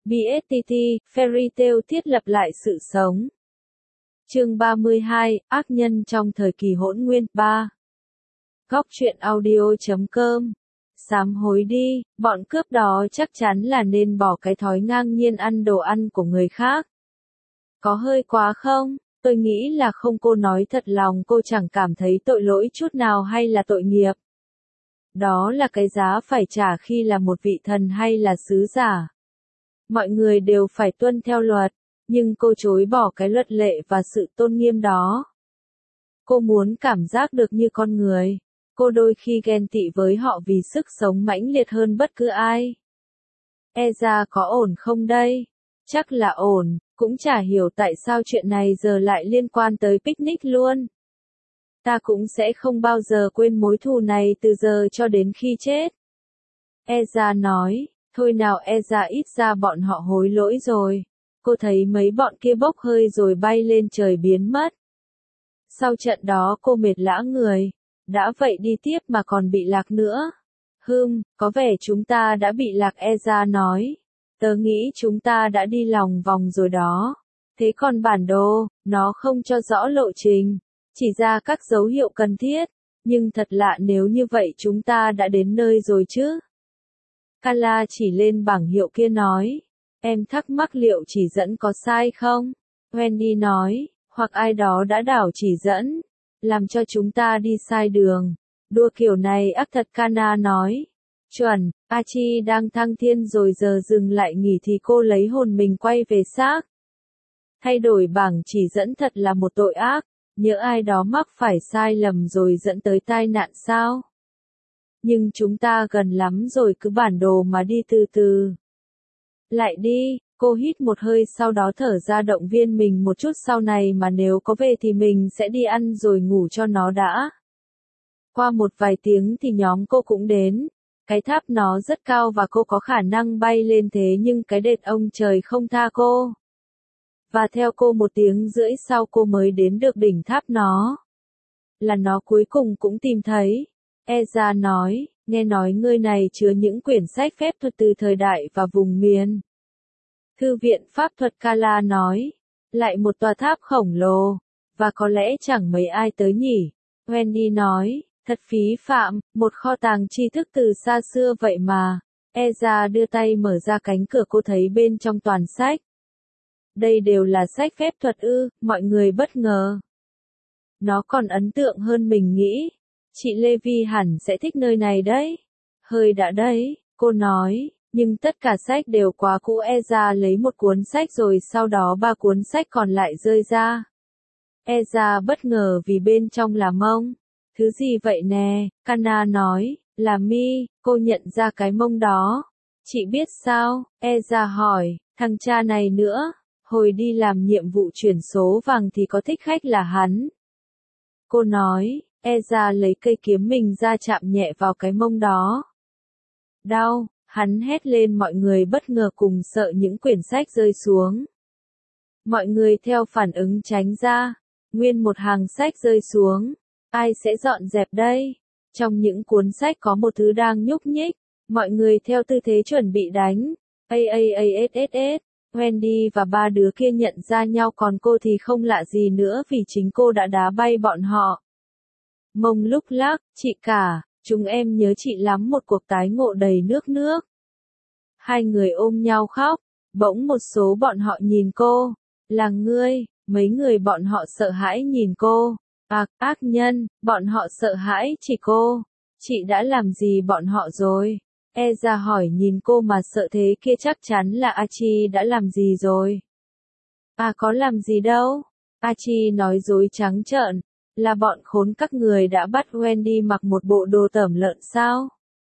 BSTT, Fairy Tail thiết lập lại sự sống. Chương 32, ác nhân trong thời kỳ hỗn nguyên, 3. Góc truyện audio.com. Sám hối đi, bọn cướp đó chắc chắn là nên bỏ cái thói ngang nhiên ăn đồ ăn của người khác. Có hơi quá không? Tôi nghĩ là không, cô nói thật lòng, cô chẳng cảm thấy tội lỗi chút nào hay là tội nghiệp. Đó là cái giá phải trả khi là một vị thần hay là sứ giả. Mọi người đều phải tuân theo luật, nhưng cô chối bỏ cái luật lệ và sự tôn nghiêm đó. Cô muốn cảm giác được như con người. Cô đôi khi ghen tị với họ vì sức sống mãnh liệt hơn bất cứ ai. Ezra có ổn không đây? Chắc là ổn, cũng chả hiểu tại sao chuyện này giờ lại liên quan tới picnic luôn. Ta cũng sẽ không bao giờ quên mối thù này từ giờ cho đến khi chết. Ezra nói, thôi nào Ezra, ít ra bọn họ hối lỗi rồi. Cô thấy mấy bọn kia bốc hơi rồi bay lên trời biến mất. Sau trận đó cô mệt lả người. Đã vậy đi tiếp mà còn bị lạc nữa. Có vẻ chúng ta đã bị lạc, Ezra nói. Tớ nghĩ chúng ta đã đi lòng vòng rồi đó. Thế còn bản đồ, nó không cho rõ lộ trình, chỉ ra các dấu hiệu cần thiết. Nhưng thật lạ, nếu như vậy chúng ta đã đến nơi rồi chứ. Kala chỉ lên bảng hiệu kia nói. Em thắc mắc liệu chỉ dẫn có sai không? Wendy nói, hoặc ai đó đã đảo chỉ dẫn, làm cho chúng ta đi sai đường. Đua kiểu này ác thật, Kana nói. Chuẩn, Archie đang thăng thiên rồi, giờ dừng lại nghỉ thì cô lấy hồn mình quay về xác. Thay đổi bảng chỉ dẫn thật là một tội ác, nhỡ ai đó mắc phải sai lầm rồi dẫn tới tai nạn sao? Nhưng chúng ta gần lắm rồi, cứ bản đồ mà đi từ từ. Lại đi, cô hít một hơi sau đó thở ra động viên mình một chút, sau này mà nếu có về thì mình sẽ đi ăn rồi ngủ cho nó đã. Qua một vài tiếng thì nhóm cô cũng đến. Cái tháp nó rất cao và cô có khả năng bay lên, thế nhưng cái đệt ông trời không tha cô. Và theo cô 1 tiếng rưỡi sau cô mới đến được đỉnh tháp nó. Là nó cuối cùng cũng tìm thấy. Ezra nói, nghe nói nơi này chứa những quyển sách phép thuật từ thời đại và vùng miền. Thư viện pháp thuật, Kala nói. Lại một tòa tháp khổng lồ. Và có lẽ chẳng mấy ai tới nhỉ. Wendy nói, thật phí phạm, một kho tàng tri thức từ xa xưa vậy mà. Ezra đưa tay mở ra cánh cửa, cô thấy bên trong toàn sách. Đây đều là sách phép thuật ư? Mọi người bất ngờ. Nó còn ấn tượng hơn mình nghĩ. Chị Levi hẳn sẽ thích nơi này đấy. Hơi đã đấy, cô nói, nhưng tất cả sách đều quá cũ. Ezra lấy một cuốn sách rồi sau đó 3 cuốn sách còn lại rơi ra. Ezra bất ngờ vì bên trong là mông. Thứ gì vậy nè? Kana nói, là mi, cô nhận ra cái mông đó. Chị biết sao? Ezra hỏi, thằng cha này nữa. Hồi đi làm nhiệm vụ chuyển số vàng thì có thích khách là hắn. Cô nói, Ezra lấy cây kiếm mình ra chạm nhẹ vào cái mông đó. Đau, hắn hét lên, mọi người bất ngờ cùng sợ những quyển sách rơi xuống. Mọi người theo phản ứng tránh ra. Nguyên một hàng sách rơi xuống. Ai sẽ dọn dẹp đây? Trong những cuốn sách có một thứ đang nhúc nhích. Mọi người theo tư thế chuẩn bị đánh. AAASSS. Wendy và 3 đứa kia nhận ra nhau, còn cô thì không lạ gì nữa vì chính cô đã đá bay bọn họ. Mông lúc lắc, chị cả, chúng em nhớ chị lắm, một cuộc tái ngộ đầy nước nước. 2 người ôm nhau khóc, bỗng một số bọn họ nhìn cô. Là ngươi, mấy người bọn họ sợ hãi nhìn cô. Ác nhân, bọn họ sợ hãi chỉ cô. Chị đã làm gì bọn họ rồi? Ezra hỏi, nhìn cô mà sợ thế kia, chắc chắn là Archie đã làm gì rồi. Có làm gì đâu. Archie nói dối trắng trợn. Là bọn khốn các người đã bắt Wendy mặc một bộ đồ tẩm lợn sao?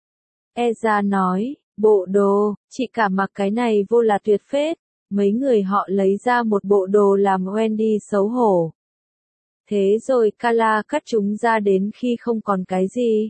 Ezra nói, bộ đồ, chị cả mặc cái này vô là tuyệt phết. Mấy người họ lấy ra một bộ đồ làm Wendy xấu hổ. Thế rồi Kala cắt chúng ra đến khi không còn cái gì.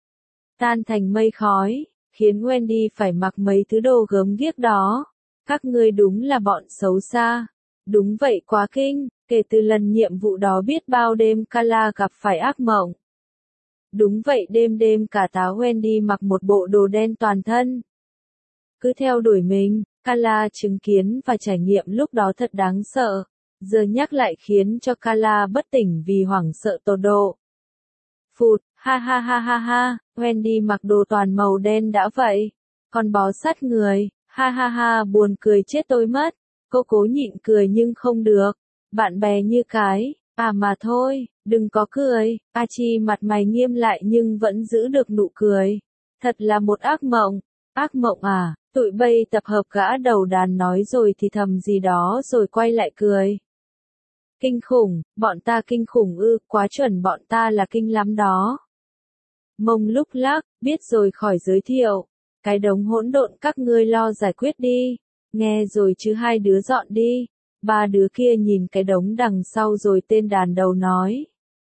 Tan thành mây khói, khiến Wendy phải mặc mấy thứ đồ gớm ghiếc đó. Các ngươi đúng là bọn xấu xa. Đúng vậy, quá kinh, kể từ lần nhiệm vụ đó biết bao đêm Kala gặp phải ác mộng. Đúng vậy, đêm đêm cả tá Wendy mặc một bộ đồ đen toàn thân. Cứ theo đuổi mình, Kala chứng kiến và trải nghiệm lúc đó thật đáng sợ. Giờ nhắc lại khiến cho Kala bất tỉnh vì hoảng sợ tột độ. Phụt, ha ha ha ha ha, Wendy mặc đồ toàn màu đen đã vậy. Còn bó sát người, ha ha ha buồn cười chết tôi mất. Cô cố nhịn cười nhưng không được. Bạn bè như cái, à mà thôi, đừng có cười. Archie mặt mày nghiêm lại nhưng vẫn giữ được nụ cười. Thật là một ác mộng. Ác mộng à, tụi bay tập hợp gã đầu đàn nói rồi thì thầm gì đó rồi quay lại cười. Kinh khủng, bọn ta kinh khủng ư, quá chuẩn bọn ta là kinh lắm đó. Mông lúc lắc, biết rồi khỏi giới thiệu. Cái đống hỗn độn các ngươi lo giải quyết đi. Nghe rồi chứ hai đứa dọn đi. Ba đứa kia nhìn cái đống đằng sau rồi tên đàn đầu nói.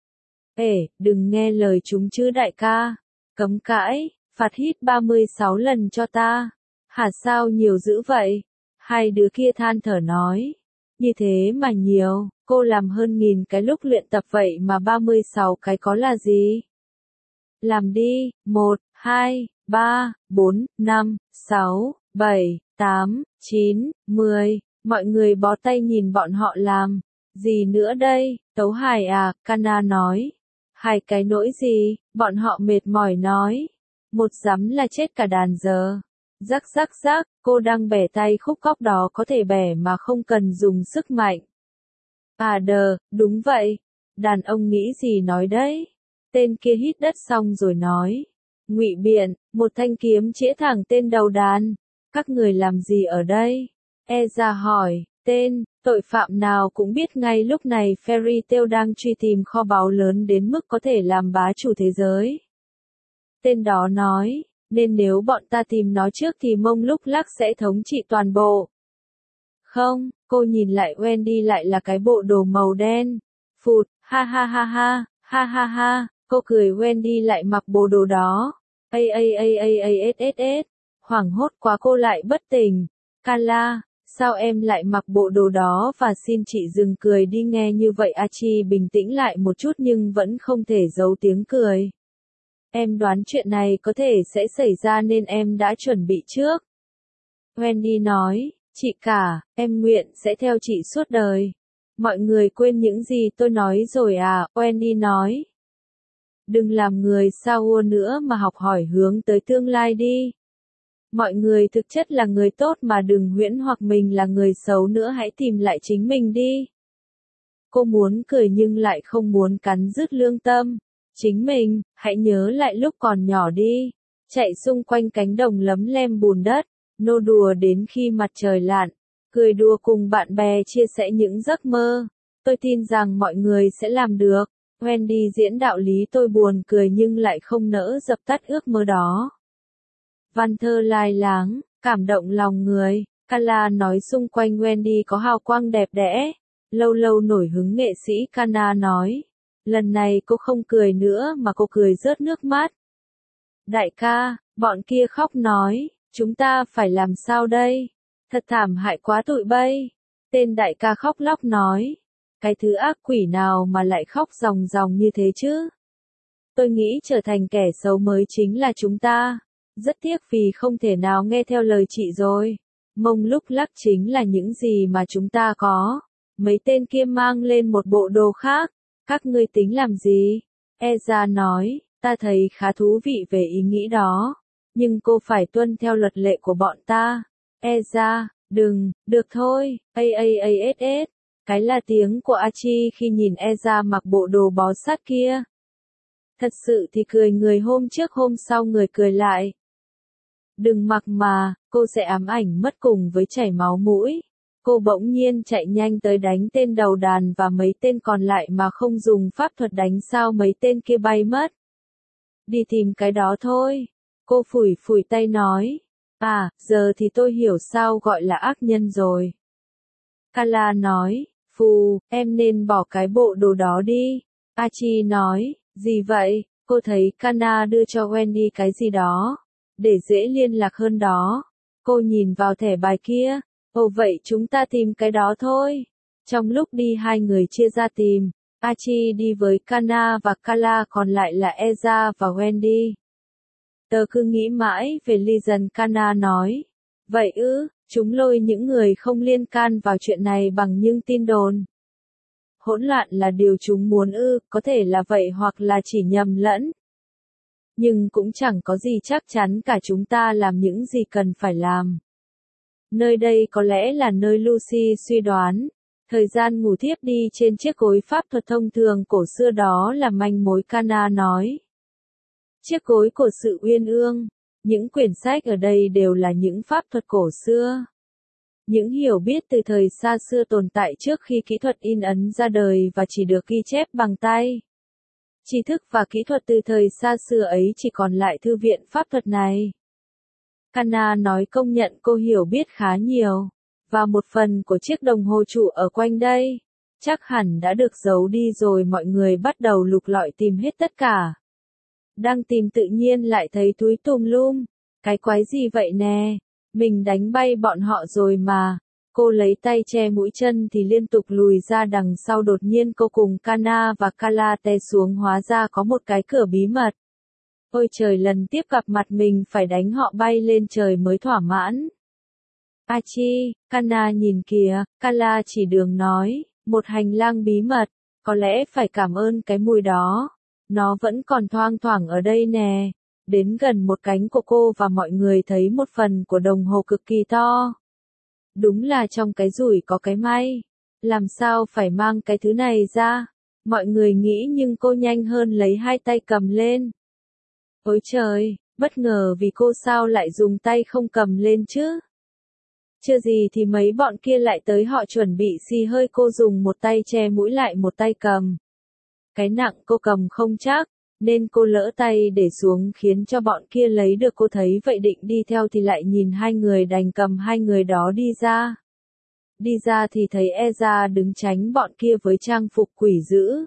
Ê, đừng nghe lời chúng chứ đại ca. Cấm cãi, phạt hít 36 lần cho ta. Hả sao nhiều dữ vậy? Hai đứa kia than thở nói. Như thế mà nhiều, cô làm hơn 1000 cái lúc luyện tập vậy mà 36 cái có là gì? Làm đi, 1, 2, 3, 4, 5, 6, 7, 8, 9, 10, mọi người bó tay nhìn bọn họ làm. Gì nữa đây, tấu hài à, Kana nói. Hai cái nỗi gì, bọn họ mệt mỏi nói. Một dám là chết cả đàn giờ. Rắc rắc rắc, cô đang bẻ tay khúc góc đó có thể bẻ mà không cần dùng sức mạnh. À đờ, đúng vậy. Đàn ông nghĩ gì nói đấy. Tên kia hít đất xong rồi nói. Ngụy biện, một thanh kiếm chĩa thẳng tên đầu đàn. Các người làm gì ở đây? Eza hỏi, tên, tội phạm nào cũng biết ngay lúc này Fairy Tail đang truy tìm kho báu lớn đến mức có thể làm bá chủ thế giới. Tên đó nói, nên nếu bọn ta tìm nó trước thì mông lúc lắc sẽ thống trị toàn bộ. Không, cô nhìn lại Wendy lại là cái bộ đồ màu đen. Phụt, ha ha ha ha, ha ha ha, cô cười Wendy lại mặc bộ đồ đó. A. Hoảng hốt quá cô lại bất tỉnh. Kala, sao em lại mặc bộ đồ đó và xin chị dừng cười đi nghe như vậy Archie bình tĩnh lại một chút nhưng vẫn không thể giấu tiếng cười. Em đoán chuyện này có thể sẽ xảy ra nên em đã chuẩn bị trước. Wendy nói, chị cả, em nguyện sẽ theo chị suốt đời. Mọi người quên những gì tôi nói rồi à, Wendy nói. Đừng làm người sao nữa mà học hỏi hướng tới tương lai đi. Mọi người thực chất là người tốt mà đừng huyễn hoặc mình là người xấu nữa hãy tìm lại chính mình đi. Cô muốn cười nhưng lại không muốn cắn rứt lương tâm. Chính mình, hãy nhớ lại lúc còn nhỏ đi. Chạy xung quanh cánh đồng lấm lem bùn đất, nô đùa đến khi mặt trời lặn, cười đùa cùng bạn bè chia sẻ những giấc mơ. Tôi tin rằng mọi người sẽ làm được. Wendy diễn đạo lý tôi buồn cười nhưng lại không nỡ dập tắt ước mơ đó. Văn thơ lai láng, cảm động lòng người. Kala nói xung quanh Wendy có hào quang đẹp đẽ. Lâu lâu nổi hứng nghệ sĩ Kana nói. Lần này cô không cười nữa mà cô cười rớt nước mắt. Đại ca, bọn kia khóc nói, chúng ta phải làm sao đây? Thật thảm hại quá tụi bay. Tên đại ca khóc lóc nói. Cái thứ ác quỷ nào mà lại khóc ròng ròng như thế chứ? Tôi nghĩ trở thành kẻ xấu mới chính là chúng ta. Rất tiếc vì không thể nào nghe theo lời chị rồi. Mông lúc lắc chính là những gì mà chúng ta có. Mấy tên kia mang lên một bộ đồ khác. Các ngươi tính làm gì? Eza nói, ta thấy khá thú vị về ý nghĩ đó. Nhưng cô phải tuân theo luật lệ của bọn ta. Eza, đừng, được thôi. Aass. Cái là tiếng của Archie khi nhìn Eza mặc bộ đồ bó sát kia. Thật sự thì cười người hôm trước hôm sau người cười lại. Đừng mặc mà, cô sẽ ám ảnh mất cùng với chảy máu mũi. Cô bỗng nhiên chạy nhanh tới đánh tên đầu đàn và mấy tên còn lại mà không dùng pháp thuật đánh sao mấy tên kia bay mất. Đi tìm cái đó thôi. Cô phủi phủi tay nói. À, giờ thì tôi hiểu sao gọi là ác nhân rồi. Kala nói, phù, em nên bỏ cái bộ đồ đó đi. Archie nói, gì vậy? Cô thấy Kana đưa cho Wendy cái gì đó. Để dễ liên lạc hơn đó. Cô nhìn vào thẻ bài kia. Ồ vậy chúng ta tìm cái đó thôi. Trong lúc đi hai người chia ra tìm. Archie đi với Kana và Kala còn lại là Eza và Wendy. Tớ cứ nghĩ mãi về Legion Kana nói. Vậy ư, Chúng lôi những người không liên can vào chuyện này bằng những tin đồn. Hỗn loạn là điều chúng muốn có thể là vậy hoặc là chỉ nhầm lẫn. Nhưng cũng chẳng có gì chắc chắn cả, chúng ta làm những gì cần phải làm. Nơi đây có lẽ là nơi Lucy suy đoán. Thời gian ngủ thiếp đi trên chiếc gối pháp thuật thông thường cổ xưa đó là manh mối, Kana nói. Chiếc gối của sự uyên ương. Những quyển sách ở đây đều là những pháp thuật cổ xưa. Những hiểu biết từ thời xa xưa tồn tại trước khi kỹ thuật in ấn ra đời và chỉ được ghi chép bằng tay. Tri thức và kỹ thuật từ thời xa xưa ấy chỉ còn lại thư viện pháp thuật này. Kana nói công nhận cô hiểu biết khá nhiều. Và một phần của chiếc đồng hồ trụ ở quanh đây. Chắc hẳn đã được giấu đi rồi, mọi người bắt đầu lục lọi tìm hết tất cả. Đang tìm tự nhiên lại thấy túi tùm lum. Cái quái gì vậy nè? Mình đánh bay bọn họ rồi mà. Cô lấy tay che mũi chân thì liên tục lùi ra đằng sau, đột nhiên cô cùng Kana và Kala té xuống, hóa ra có một cái cửa bí mật. Ôi trời, lần tiếp gặp mặt mình phải đánh họ bay lên trời mới thỏa mãn. Achi, Kana nhìn kìa, Kala chỉ đường nói, một hành lang bí mật, có lẽ phải cảm ơn cái mùi đó. Nó vẫn còn thoang thoảng ở đây nè. Đến gần một cánh của cô và mọi người thấy một phần của đồng hồ cực kỳ to. Đúng là trong cái rủi có cái may. Làm sao phải mang cái thứ này ra? Mọi người nghĩ nhưng cô nhanh hơn lấy hai tay cầm lên. Ôi trời, bất ngờ vì cô sao lại dùng tay không cầm lên chứ? Chưa gì thì mấy bọn kia lại tới, họ chuẩn bị xì hơi cô dùng một tay che mũi lại một tay cầm. Cái nặng cô cầm không chắc, nên cô lỡ tay để xuống khiến cho bọn kia lấy được. Cô thấy vậy định đi theo thì lại nhìn hai người, đành cầm hai người đó đi ra. Đi ra thì thấy Eza đứng tránh bọn kia với trang phục quỷ dữ.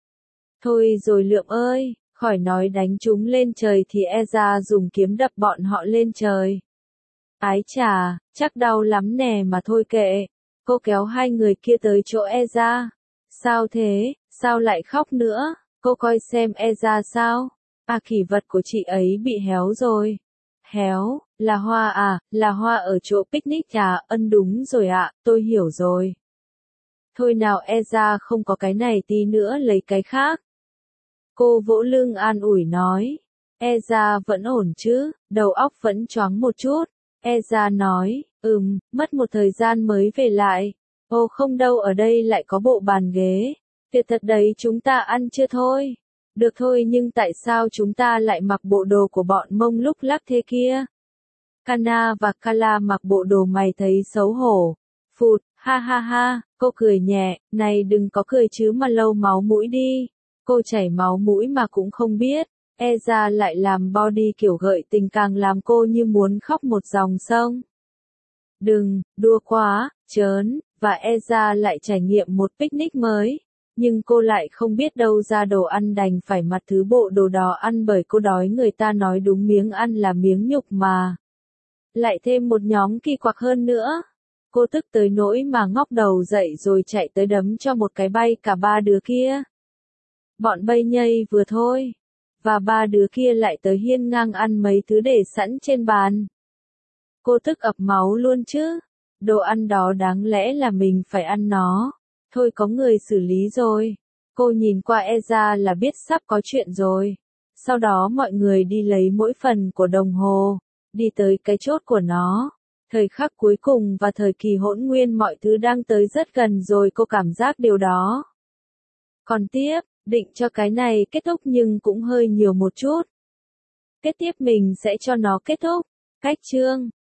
Thôi rồi Lượm ơi, khỏi nói đánh chúng lên trời thì Eza dùng kiếm đập bọn họ lên trời. Ái chà, chắc đau lắm nè mà thôi kệ. Cô kéo hai người kia tới chỗ Eza. Sao thế, sao lại khóc nữa? Cô coi xem Eza sao? À, kỷ vật của chị ấy bị héo rồi. Héo, là hoa à, là hoa ở chỗ picnic à? Đúng rồi ạ, tôi hiểu rồi. Thôi nào Eza, không có cái này tí nữa lấy cái khác. Cô vỗ lưng an ủi nói. Eza vẫn ổn chứ, đầu óc vẫn choáng một chút. Eza nói, mất một thời gian mới về lại. Ô không đâu, ở đây lại có bộ bàn ghế. Tuyệt thật đấy, chúng ta ăn chưa thôi? Được thôi, nhưng tại sao chúng ta lại mặc bộ đồ của bọn Mông lúc lắc thế kia? Kana và Kala mặc bộ đồ mày thấy xấu hổ. Phụt, ha ha ha, cô cười nhẹ, này đừng có cười chứ mà lau máu mũi đi. Cô chảy máu mũi mà cũng không biết. Eza lại làm body kiểu gợi tình, càng làm cô như muốn khóc một dòng sông. Đừng, đua quá, chớn, và Eza lại trải nghiệm một picnic mới. Nhưng cô lại không biết đâu ra đồ ăn, đành phải mặc thứ bộ đồ đó ăn bởi cô đói. Người ta nói đúng, miếng ăn là miếng nhục mà. Lại thêm một nhóm kỳ quặc hơn nữa. Cô tức tới nỗi mà ngóc đầu dậy rồi chạy tới đấm cho một cái bay cả ba đứa kia. Bọn bay nhây vừa thôi. Và ba đứa kia lại tới hiên ngang ăn mấy thứ để sẵn trên bàn. Cô tức ập máu luôn chứ. Đồ ăn đó đáng lẽ là mình phải ăn nó. Thôi có người xử lý rồi. Cô nhìn qua Eza là biết sắp có chuyện rồi. Sau đó mọi người đi lấy mỗi phần của đồng hồ. Đi tới cái chốt của nó. Thời khắc cuối cùng và thời kỳ hỗn nguyên, mọi thứ đang tới rất gần rồi, cô cảm giác điều đó. Còn tiếp, định cho cái này kết thúc nhưng cũng hơi nhiều một chút. Kế tiếp mình sẽ cho nó kết thúc. Cách chương